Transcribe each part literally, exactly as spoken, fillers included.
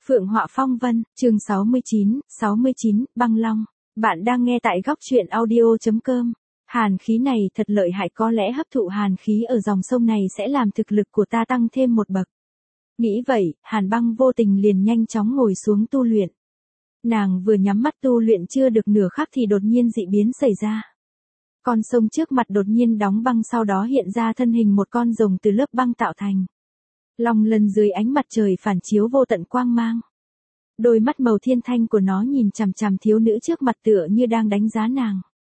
Phượng Họa Phong Vân, chương sáu mươi chín, sáu mươi chín, Băng Long. Bạn đang nghe tại góc truyện audio chấm com. Hàn khí này thật lợi hại, có lẽ hấp thụ hàn khí ở dòng sông này sẽ làm thực lực của ta tăng thêm một bậc. Nghĩ vậy, Hàn Băng vô tình liền nhanh chóng ngồi xuống tu luyện. Nàng vừa nhắm mắt tu luyện chưa được nửa khắc thì đột nhiên dị biến xảy ra. Con sông trước mặt đột nhiên đóng băng, sau đó hiện ra thân hình một con rồng từ lớp băng tạo thành. Long lân dưới ánh mặt trời phản chiếu vô tận quang mang. Đôi mắt màu thiên thanh của nó nhìn chằm chằm thiếu nữ trước mặt tựa như đang đánh giá nàng.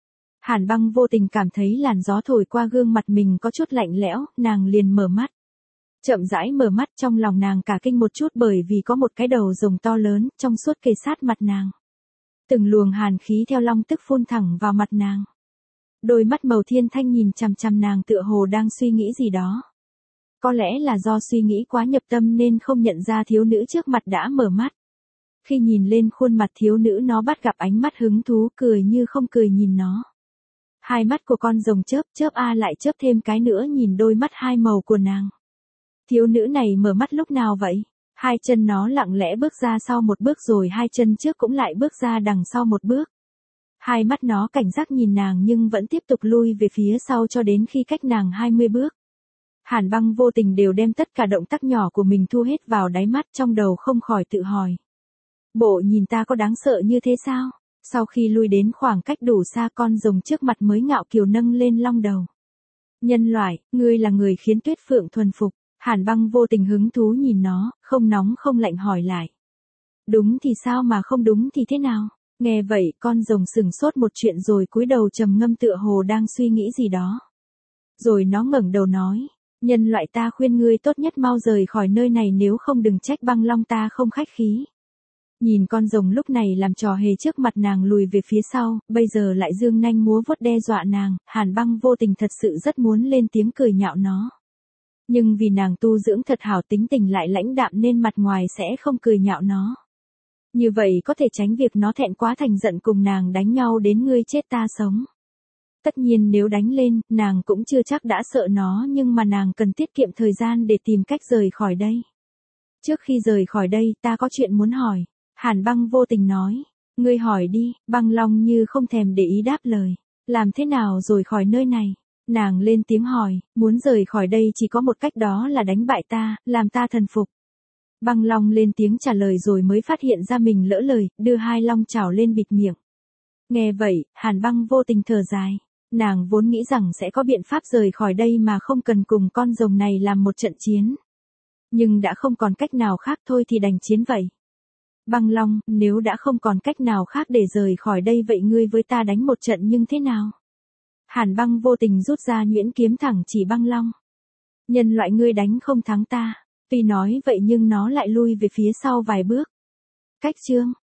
Hàn Băng vô tình cảm thấy làn gió thổi qua gương mặt mình có chút lạnh lẽo, nàng liền mở mắt. Chậm rãi mở mắt, trong lòng nàng cả kinh một chút bởi vì có một cái đầu rồng to lớn, trong suốt kề sát mặt nàng. Từng luồng hàn khí theo long tức phun thẳng vào mặt nàng. Đôi mắt màu thiên thanh nhìn chằm chằm nàng tựa hồ đang suy nghĩ gì đó. Có lẽ là do suy nghĩ quá nhập tâm nên không nhận ra thiếu nữ trước mặt đã mở mắt. Khi nhìn lên khuôn mặt thiếu nữ, nó bắt gặp ánh mắt hứng thú, cười như không cười nhìn nó. Hai mắt của con rồng chớp chớp a lại chớp thêm cái nữa nhìn đôi mắt hai màu của nàng. Thiếu nữ này mở mắt lúc nào vậy? Hai chân nó lặng lẽ bước ra sau một bước rồi hai chân trước cũng lại bước ra đằng sau một bước. Hai mắt nó cảnh giác nhìn nàng nhưng vẫn tiếp tục lui về phía sau cho đến khi cách nàng hai mươi bước. Hàn Băng vô tình đều đem tất cả động tác nhỏ của mình thu hết vào đáy mắt, trong đầu không khỏi tự hỏi. Bộ nhìn ta có đáng sợ như thế sao? Sau khi lui đến khoảng cách đủ xa, con rồng trước mặt mới ngạo kiều nâng lên long đầu. Nhân loại, ngươi là người khiến Tuyết Phượng thuần phục. Hàn Băng vô tình hứng thú nhìn nó, không nóng không lạnh hỏi lại. Đúng thì sao mà không đúng thì thế nào? Nghe vậy, con rồng sừng sốt một chuyện rồi cúi đầu trầm ngâm tựa hồ đang suy nghĩ gì đó. Rồi nó ngẩng đầu nói. Nhân loại, ta khuyên ngươi tốt nhất mau rời khỏi nơi này, nếu không đừng trách Băng Long ta không khách khí. Nhìn con rồng lúc này làm trò hề trước mặt nàng lùi về phía sau, bây giờ lại dương nanh múa vuốt đe dọa nàng, Hàn Băng vô tình thật sự rất muốn lên tiếng cười nhạo nó. Nhưng vì nàng tu dưỡng thật hảo, tính tình lại lãnh đạm nên mặt ngoài sẽ không cười nhạo nó. Như vậy có thể tránh việc nó thẹn quá thành giận cùng nàng đánh nhau đến ngươi chết ta sống. Tất nhiên nếu đánh lên, nàng cũng chưa chắc đã sợ nó, nhưng mà nàng cần tiết kiệm thời gian để tìm cách rời khỏi đây. Trước khi rời khỏi đây, ta có chuyện muốn hỏi. Hàn Băng vô tình nói. Ngươi hỏi đi. Băng Long như không thèm để ý đáp lời. Làm thế nào rồi khỏi nơi này? Nàng lên tiếng hỏi. Muốn rời khỏi đây chỉ có một cách, đó là đánh bại ta, làm ta thần phục. Băng Long lên tiếng trả lời rồi mới phát hiện ra mình lỡ lời, đưa hai long chảo lên bịt miệng. Nghe vậy, Hàn Băng vô tình thở dài. Nàng vốn nghĩ rằng sẽ có biện pháp rời khỏi đây mà không cần cùng con rồng này làm một trận chiến. Nhưng đã không còn cách nào khác, thôi thì đành chiến vậy. Băng Long, nếu đã không còn cách nào khác để rời khỏi đây, vậy ngươi với ta đánh một trận nhưng thế nào? Hàn Băng vô tình rút ra nhuyễn kiếm thẳng chỉ Băng Long. Nhân loại, ngươi đánh không thắng ta. Tuy nói vậy nhưng nó lại lui về phía sau vài bước. Cách chương,